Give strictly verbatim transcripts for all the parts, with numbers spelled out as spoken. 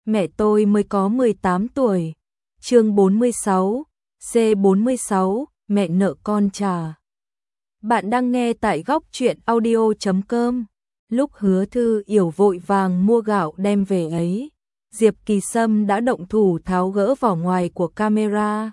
Mẹ tôi mới có mười tám tuổi. Chương bốn mươi sáu, C bốn mươi sáu, mẹ nợ con trả. Bạn đang nghe tại góc truyện audio chấm com. Lúc Hứa Thư Yểu vội vàng mua gạo đem về ấy, Diệp Kỳ Sâm đã động thủ tháo gỡ vỏ ngoài của camera.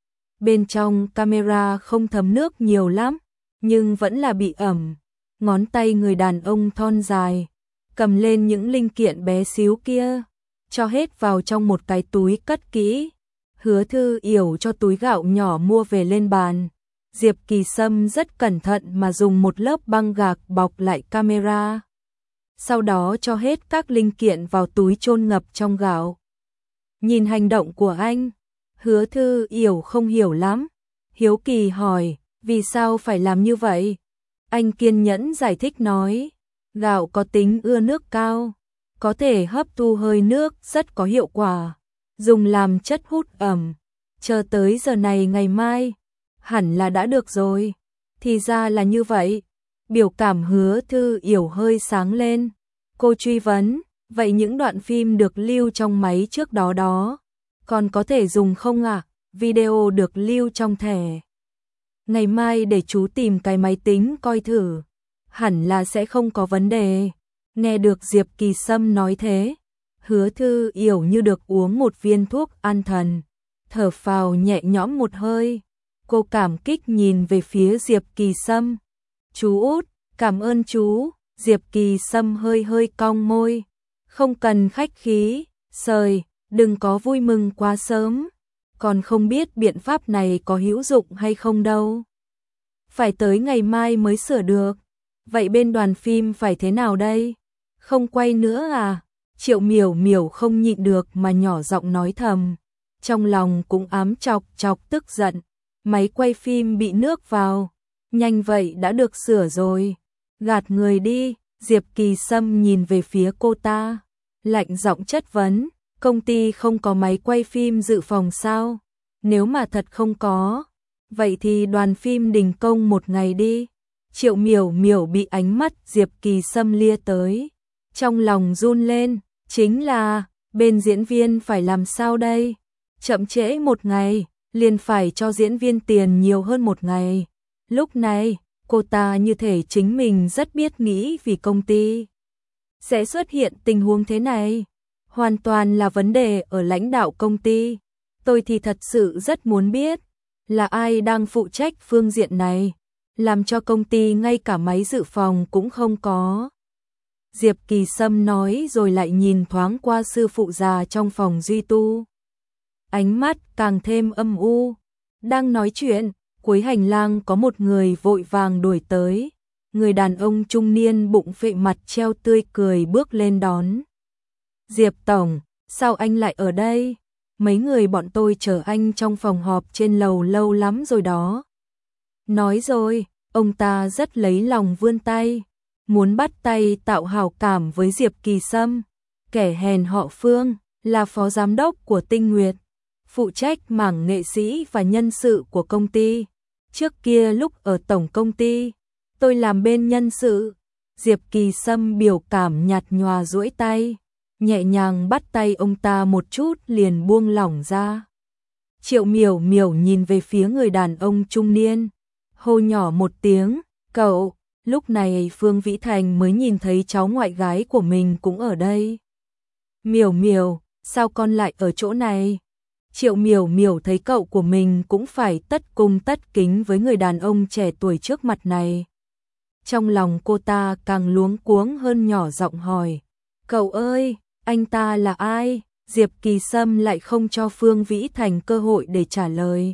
Bên trong camera không thấm nước nhiều lắm, nhưng vẫn là bị ẩm. Ngón tay người đàn ông thon dài, cầm lên những linh kiện bé xíu kia, cho hết vào trong một cái túi cất kỹ. Hứa Thư Yểu cho túi gạo nhỏ mua về lên bàn. Diệp Kỳ Sâm rất cẩn thận mà dùng một lớp băng gạc bọc lại camera. Sau đó cho hết các linh kiện vào túi chôn ngập trong gạo. Nhìn hành động của anh, Hứa Thư Yểu không hiểu lắm. Hiếu kỳ hỏi, vì sao phải làm như vậy? Anh kiên nhẫn giải thích nói, gạo có tính ưa nước cao, có thể hấp thu hơi nước rất có hiệu quả, dùng làm chất hút ẩm. Chờ tới giờ này ngày mai, hẳn là đã được rồi. Thì ra là như vậy. Biểu cảm Hứa Thư Yểu hơi sáng lên. Cô truy vấn, vậy những đoạn phim được lưu trong máy trước đó đó, còn có thể dùng không ạ? À? Video được lưu trong thẻ. Ngày mai để chú tìm cái máy tính coi thử. Hẳn là sẽ không có vấn đề. Nghe được Diệp Kỳ Sâm nói thế, Hứa Thư Yểu như được uống một viên thuốc an thần, thở phào nhẹ nhõm một hơi. Cô cảm kích nhìn về phía Diệp Kỳ Sâm. Chú út, cảm ơn chú. Diệp Kỳ Sâm hơi hơi cong môi. Không cần khách khí, sời, đừng có vui mừng quá sớm. Còn không biết biện pháp này có hữu dụng hay không đâu. Phải tới ngày mai mới sửa được. Vậy bên đoàn phim phải thế nào đây? Không quay nữa à? Triệu Miểu Miểu không nhịn được mà nhỏ giọng nói thầm. Trong lòng cũng ám chọc chọc tức giận. Máy quay phim bị nước vào. Nhanh vậy đã được sửa rồi. Gạt người đi. Diệp Kỳ Sâm nhìn về phía cô ta, lạnh giọng chất vấn, công ty không có máy quay phim dự phòng sao? Nếu mà thật không có, vậy thì đoàn phim đình công một ngày đi. Triệu Miểu Miểu bị ánh mắt Diệp Kỳ Sâm lia tới, trong lòng run lên, chính là, bên diễn viên phải làm sao đây? Chậm trễ một ngày, liền phải cho diễn viên tiền nhiều hơn một ngày. Lúc này, cô ta như thể chính mình rất biết nghĩ vì công ty sẽ xuất hiện tình huống thế này. Hoàn toàn là vấn đề ở lãnh đạo công ty. Tôi thì thật sự rất muốn biết là ai đang phụ trách phương diện này, làm cho công ty ngay cả máy dự phòng cũng không có. Diệp Kỳ Sâm nói rồi lại nhìn thoáng qua sư phụ già trong phòng duy tu. Ánh mắt càng thêm âm u. Đang nói chuyện, cuối hành lang có một người vội vàng đuổi tới. Người đàn ông trung niên bụng phệ mặt treo tươi cười bước lên đón. Diệp Tổng, sao anh lại ở đây? Mấy người bọn tôi chờ anh trong phòng họp trên lầu lâu lắm rồi đó. Nói rồi, ông ta rất lấy lòng vươn tay, muốn bắt tay tạo hảo cảm với Diệp Kỳ Sâm. Kẻ hèn họ Phương, là phó giám đốc của Tinh Nguyệt, phụ trách mảng nghệ sĩ và nhân sự của công ty. Trước kia lúc ở tổng công ty, tôi làm bên nhân sự. Diệp Kỳ Sâm biểu cảm nhạt nhòa duỗi tay, nhẹ nhàng bắt tay ông ta một chút liền buông lỏng ra. Triệu Miểu Miểu nhìn về phía người đàn ông trung niên, hô nhỏ một tiếng, cậu. Lúc này Phương Vĩ Thành mới nhìn thấy cháu ngoại gái của mình cũng ở đây. Miểu Miểu, sao con lại ở chỗ này? Triệu Miểu Miểu thấy cậu của mình cũng phải tất cung tất kính với người đàn ông trẻ tuổi trước mặt này. Trong lòng cô ta càng luống cuống hơn, nhỏ giọng hỏi, cậu ơi, anh ta là ai? Diệp Kỳ Sâm lại không cho Phương Vĩ Thành cơ hội để trả lời.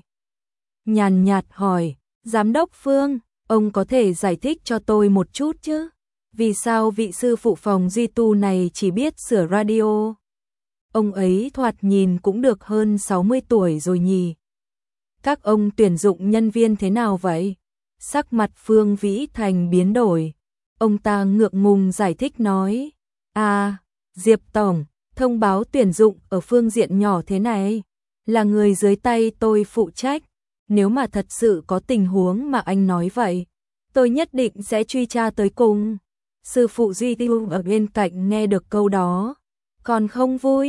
Nhàn nhạt hỏi, giám đốc Phương, ông có thể giải thích cho tôi một chút chứ? Vì sao vị sư phụ phòng duy tu này chỉ biết sửa radio? Ông ấy thoạt nhìn cũng được hơn sáu mươi tuổi rồi nhỉ? Các ông tuyển dụng nhân viên thế nào vậy? Sắc mặt Phương Vĩ Thành biến đổi. Ông ta ngượng ngùng giải thích nói, à, Diệp Tổng, thông báo tuyển dụng ở phương diện nhỏ thế này, là người dưới tay tôi phụ trách. Nếu mà thật sự có tình huống mà anh nói vậy, tôi nhất định sẽ truy tra tới cùng. Sư phụ Duy Tiêu ở bên cạnh nghe được câu đó, còn không vui,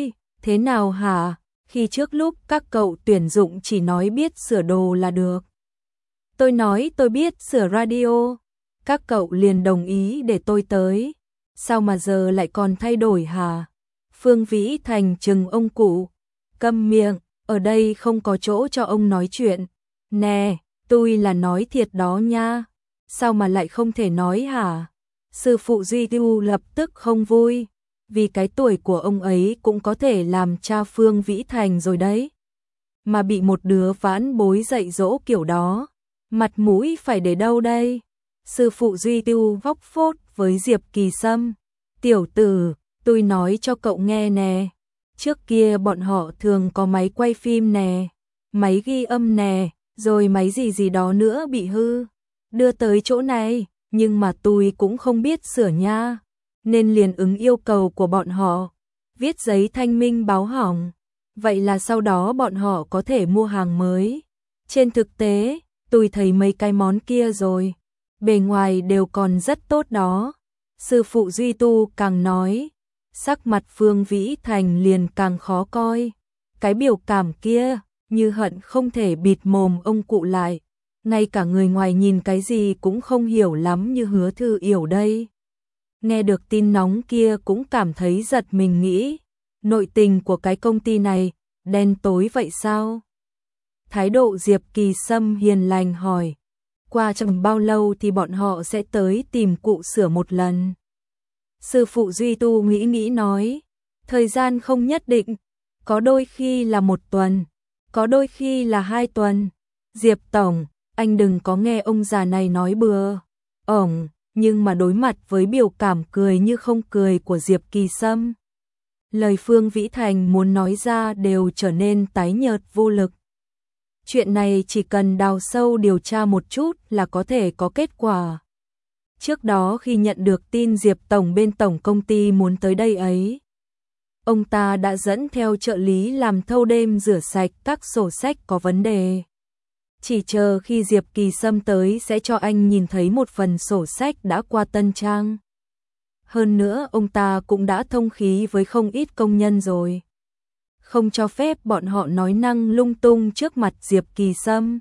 Thế nào hả? Khi trước lúc các cậu tuyển dụng chỉ nói biết sửa đồ là được. Tôi nói tôi biết sửa radio. Các cậu liền đồng ý để tôi tới. Sao mà giờ lại còn thay đổi hả? Phương Vĩ Thành trừng ông cụ. Câm miệng, ở đây không có chỗ cho ông nói chuyện. Nè, tôi là nói thiệt đó nha. Sao mà lại không thể nói hả? Sư phụ Duy Tu lập tức không vui. Vì cái tuổi của ông ấy cũng có thể làm cha Phương Vĩ Thành rồi đấy. Mà bị một đứa vãn bối dạy dỗ kiểu đó. Mặt mũi phải để đâu đây? Sư phụ Duy Tu vóc phốt với Diệp Kỳ Sâm. Tiểu tử, tôi nói cho cậu nghe nè. Trước kia bọn họ thường có máy quay phim nè, máy ghi âm nè, rồi máy gì gì đó nữa bị hư. Đưa tới chỗ này, nhưng mà tôi cũng không biết sửa nha. Nên liền ứng yêu cầu của bọn họ. Viết giấy thanh minh báo hỏng. Vậy là sau đó bọn họ có thể mua hàng mới. Trên thực tế, tôi thấy mấy cái món kia rồi. Bề ngoài đều còn rất tốt đó. Sư phụ Duy Tu càng nói, sắc mặt Phương Vĩ Thành liền càng khó coi. Cái biểu cảm kia, như hận không thể bịt mồm ông cụ lại. Ngay cả người ngoài nhìn cái gì cũng không hiểu lắm như Hứa Thư Yểu đây. Nghe được tin nóng kia cũng cảm thấy giật mình nghĩ, nội tình của cái công ty này, đen tối vậy sao? Thái độ Diệp Kỳ Sâm hiền lành hỏi, qua trong bao lâu thì bọn họ sẽ tới tìm cụ sửa một lần? Sư phụ Duy Tu nghĩ nghĩ nói, thời gian không nhất định, có đôi khi là một tuần, có đôi khi là hai tuần. Diệp Tổng, anh đừng có nghe ông già này nói bừa. Ổng, nhưng mà đối mặt với biểu cảm cười như không cười của Diệp Kỳ Sâm, lời Phương Vĩ Thành muốn nói ra đều trở nên tái nhợt vô lực. Chuyện này chỉ cần đào sâu điều tra một chút là có thể có kết quả. Trước đó khi nhận được tin Diệp Tổng bên tổng công ty muốn tới đây ấy, ông ta đã dẫn theo trợ lý làm thâu đêm rửa sạch các sổ sách có vấn đề. Chỉ chờ khi Diệp Kỳ Sâm tới sẽ cho anh nhìn thấy một phần sổ sách đã qua tân trang. Hơn nữa ông ta cũng đã thông khí với không ít công nhân rồi. Không cho phép bọn họ nói năng lung tung trước mặt Diệp Kỳ Sâm.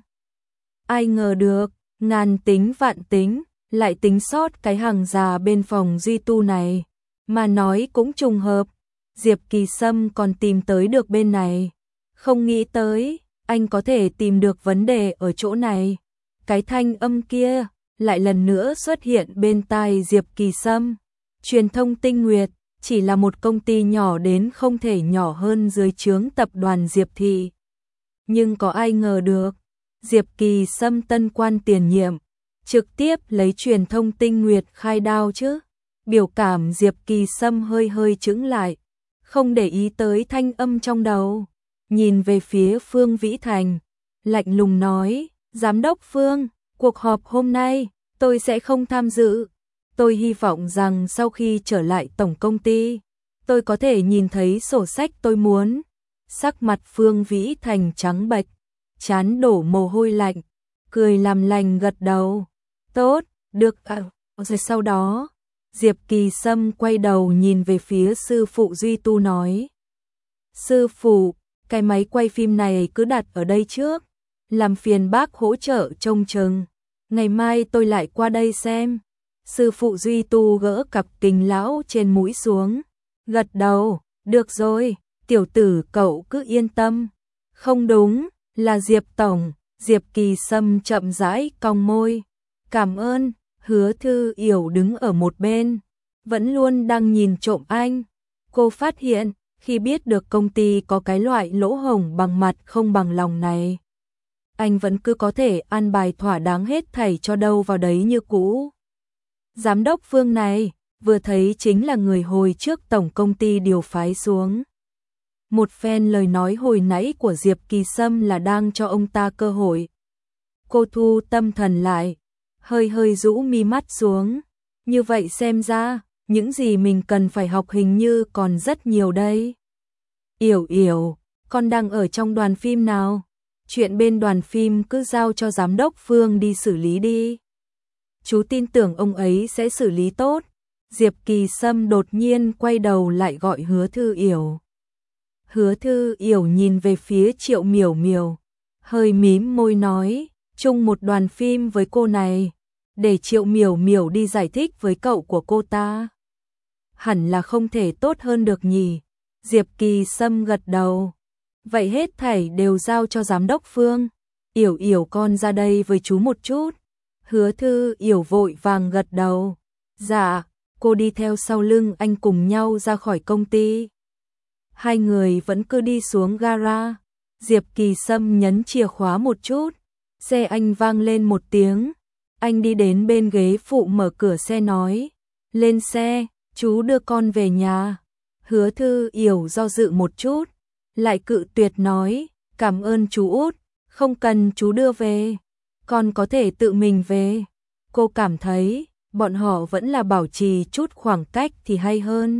Ai ngờ được, ngàn tính vạn tính, lại tính sót cái hàng già bên phòng Duy Tu này. Mà nói cũng trùng hợp, Diệp Kỳ Sâm còn tìm tới được bên này. Không nghĩ tới, anh có thể tìm được vấn đề ở chỗ này. Cái thanh âm kia lại lần nữa xuất hiện bên tai Diệp Kỳ Sâm. Truyền thông Tinh Nguyệt chỉ là một công ty nhỏ đến không thể nhỏ hơn dưới trướng tập đoàn Diệp Thị. Nhưng có ai ngờ được, Diệp Kỳ Sâm tân quan tiền nhiệm, trực tiếp lấy truyền thông Tinh Nguyệt khai đao chứ. Biểu cảm Diệp Kỳ Sâm hơi hơi chững lại, không để ý tới thanh âm trong đầu. Nhìn về phía Phương Vĩ Thành, lạnh lùng nói, Giám đốc Phương, cuộc họp hôm nay, tôi sẽ không tham dự. Tôi hy vọng rằng sau khi trở lại tổng công ty, tôi có thể nhìn thấy sổ sách tôi muốn. Sắc mặt Phương Vĩ Thành trắng bệch, trán đổ mồ hôi lạnh, cười làm lành gật đầu. Tốt, được à. Rồi sau đó, Diệp Kỳ Sâm quay đầu nhìn về phía sư phụ Duy Tu nói. Sư phụ, cái máy quay phim này cứ đặt ở đây trước, làm phiền bác hỗ trợ trông chừng. Ngày mai tôi lại qua đây xem. Sư phụ Duy Tu gỡ cặp kính lão trên mũi xuống, gật đầu, được rồi, tiểu tử cậu cứ yên tâm. Không đúng, là Diệp Tổng. Diệp Kỳ Sâm chậm rãi cong môi. Cảm ơn. Hứa Thư Yểu đứng ở một bên, vẫn luôn đang nhìn trộm anh. Cô phát hiện, khi biết được công ty có cái loại lỗ hổng bằng mặt không bằng lòng này, anh vẫn cứ có thể an bài thỏa đáng hết thảy cho đâu vào đấy như cũ. Giám đốc Phương này, vừa thấy chính là người hồi trước tổng công ty điều phái xuống. Một phen lời nói hồi nãy của Diệp Kỳ Sâm là đang cho ông ta cơ hội. Cô thu tâm thần lại, hơi hơi rũ mi mắt xuống. Như vậy xem ra, những gì mình cần phải học hình như còn rất nhiều đây. Yểu Yểu, con đang ở trong đoàn phim nào? Chuyện bên đoàn phim cứ giao cho giám đốc Phương đi xử lý đi. Chú tin tưởng ông ấy sẽ xử lý tốt. Diệp Kỳ Sâm đột nhiên quay đầu lại gọi Hứa Thư Yểu. Hứa Thư Yểu nhìn về phía Triệu Miểu Miểu, hơi mím môi nói, chung một đoàn phim với cô này, để Triệu Miểu Miểu đi giải thích với cậu của cô ta. Hẳn là không thể tốt hơn được nhỉ. Diệp Kỳ Sâm gật đầu. Vậy hết thảy đều giao cho giám đốc Phương. Yểu Yểu con ra đây với chú một chút. Hứa Thư Yểu vội vàng gật đầu. Dạ, cô đi theo sau lưng anh cùng nhau ra khỏi công ty. Hai người vẫn cứ đi xuống gara. Diệp Kỳ Sâm nhấn chìa khóa một chút. Xe anh vang lên một tiếng. Anh đi đến bên ghế phụ mở cửa xe nói. Lên xe, chú đưa con về nhà. Hứa Thư Yểu do dự một chút, lại cự tuyệt nói, cảm ơn chú Út, không cần chú đưa về, con có thể tự mình về. Cô cảm thấy, bọn họ vẫn là bảo trì chút khoảng cách thì hay hơn.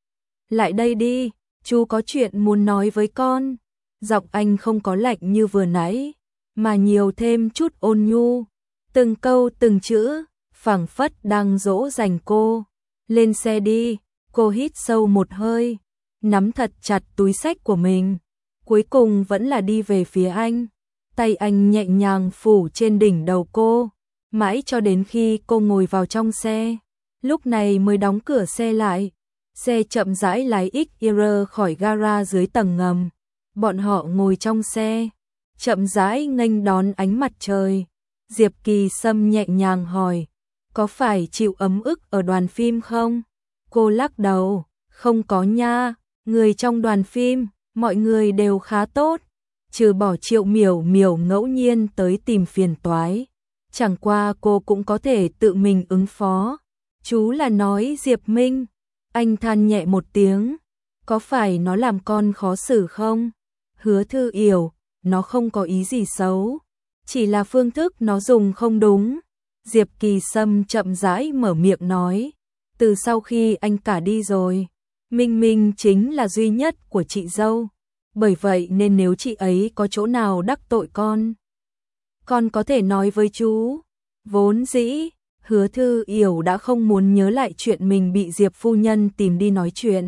Lại đây đi, chú có chuyện muốn nói với con. Giọng anh không có lạnh như vừa nãy, mà nhiều thêm chút ôn nhu, từng câu từng chữ, phảng phất đang dỗ dành cô. Lên xe đi. Cô hít sâu một hơi, nắm thật chặt túi xách của mình, cuối cùng vẫn là đi về phía anh. Tay anh nhẹ nhàng phủ trên đỉnh đầu cô, mãi cho đến khi cô ngồi vào trong xe, lúc này mới đóng cửa xe lại. Xe chậm rãi lái ích rờ khỏi gara dưới tầng ngầm. Bọn họ ngồi trong xe, chậm rãi nghênh đón ánh mặt trời. Diệp Kỳ Sâm nhẹ nhàng hỏi, có phải chịu ấm ức ở đoàn phim không? Cô lắc đầu, không có nha, người trong đoàn phim, mọi người đều khá tốt, trừ bỏ Triệu Miểu Miểu ngẫu nhiên tới tìm phiền toái. Chẳng qua cô cũng có thể tự mình ứng phó. Chú là nói Diệp Minh. Anh than nhẹ một tiếng, có phải nó làm con khó xử không? Hứa Thư Yểu, nó không có ý gì xấu, chỉ là phương thức nó dùng không đúng. Diệp Kỳ Sâm chậm rãi mở miệng nói. Từ sau khi anh cả đi rồi, Minh Minh chính là duy nhất của chị dâu. Bởi vậy nên nếu chị ấy có chỗ nào đắc tội con, con có thể nói với chú. Vốn dĩ, Hứa Thư Yểu đã không muốn nhớ lại chuyện mình bị Diệp phu nhân tìm đi nói chuyện.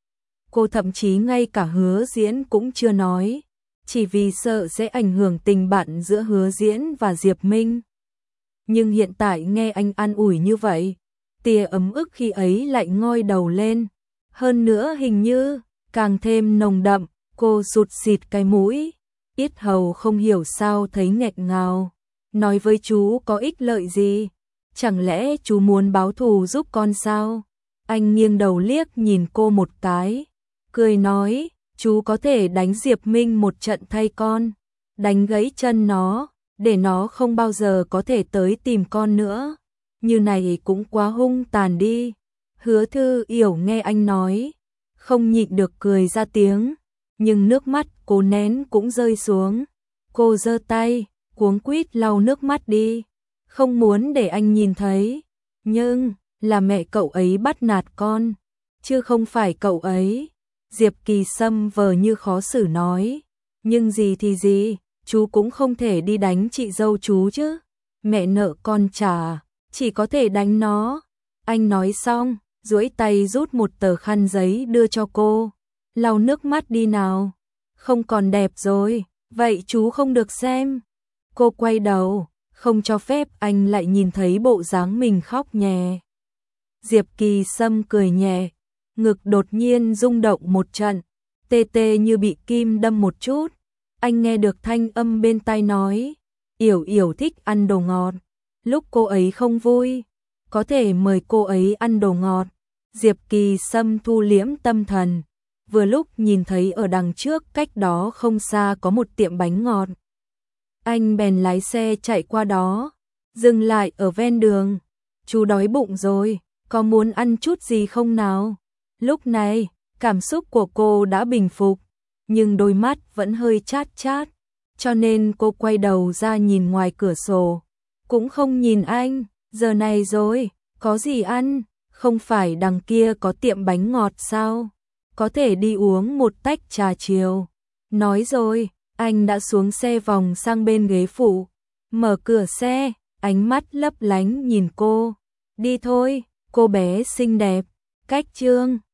Cô thậm chí ngay cả Hứa Diễn cũng chưa nói, chỉ vì sợ sẽ ảnh hưởng tình bạn giữa Hứa Diễn và Diệp Minh. Nhưng hiện tại nghe anh an ủi như vậy, tia ấm ức khi ấy lại ngoi đầu lên. Hơn nữa hình như, càng thêm nồng đậm, cô sụt xịt cái mũi. Yết hầu không hiểu sao thấy nghẹt ngào. Nói với chú có ích lợi gì? Chẳng lẽ chú muốn báo thù giúp con sao? Anh nghiêng đầu liếc nhìn cô một cái, cười nói, chú có thể đánh Diệp Minh một trận thay con, đánh gãy chân nó, để nó không bao giờ có thể tới tìm con nữa. Như này cũng quá hung tàn đi. Hứa Thư Yểu nghe anh nói, không nhịn được cười ra tiếng, nhưng nước mắt cô nén cũng rơi xuống. Cô giơ tay, cuống quýt lau nước mắt đi, không muốn để anh nhìn thấy. Nhưng, là mẹ cậu ấy bắt nạt con, chứ không phải cậu ấy. Diệp Kỳ Sâm vờ như khó xử nói, nhưng gì thì gì, chú cũng không thể đi đánh chị dâu chú chứ. Mẹ nợ con trả, chỉ có thể đánh nó. Anh nói xong, duỗi tay rút một tờ khăn giấy đưa cho cô. Lau nước mắt đi nào. Không còn đẹp rồi, vậy chú không được xem. Cô quay đầu, không cho phép anh lại nhìn thấy bộ dáng mình khóc nhè. Diệp Kỳ Sâm cười nhẹ, ngực đột nhiên rung động một trận, tê tê như bị kim đâm một chút. Anh nghe được thanh âm bên tai nói, Yểu Yểu thích ăn đồ ngọt, lúc cô ấy không vui, có thể mời cô ấy ăn đồ ngọt. Diệp Kỳ Sâm thu liễm tâm thần, vừa lúc nhìn thấy ở đằng trước cách đó không xa có một tiệm bánh ngọt. Anh bèn lái xe chạy qua đó, dừng lại ở ven đường. Chú đói bụng rồi, có muốn ăn chút gì không nào? Lúc này, cảm xúc của cô đã bình phục, nhưng đôi mắt vẫn hơi chát chát, cho nên cô quay đầu ra nhìn ngoài cửa sổ, cũng không nhìn anh. Giờ này rồi, có gì ăn, không phải đằng kia có tiệm bánh ngọt sao? Có thể đi uống một tách trà chiều. Nói rồi, anh đã xuống xe vòng sang bên ghế phụ, mở cửa xe, ánh mắt lấp lánh nhìn cô. Đi thôi, cô bé xinh đẹp. Cách chương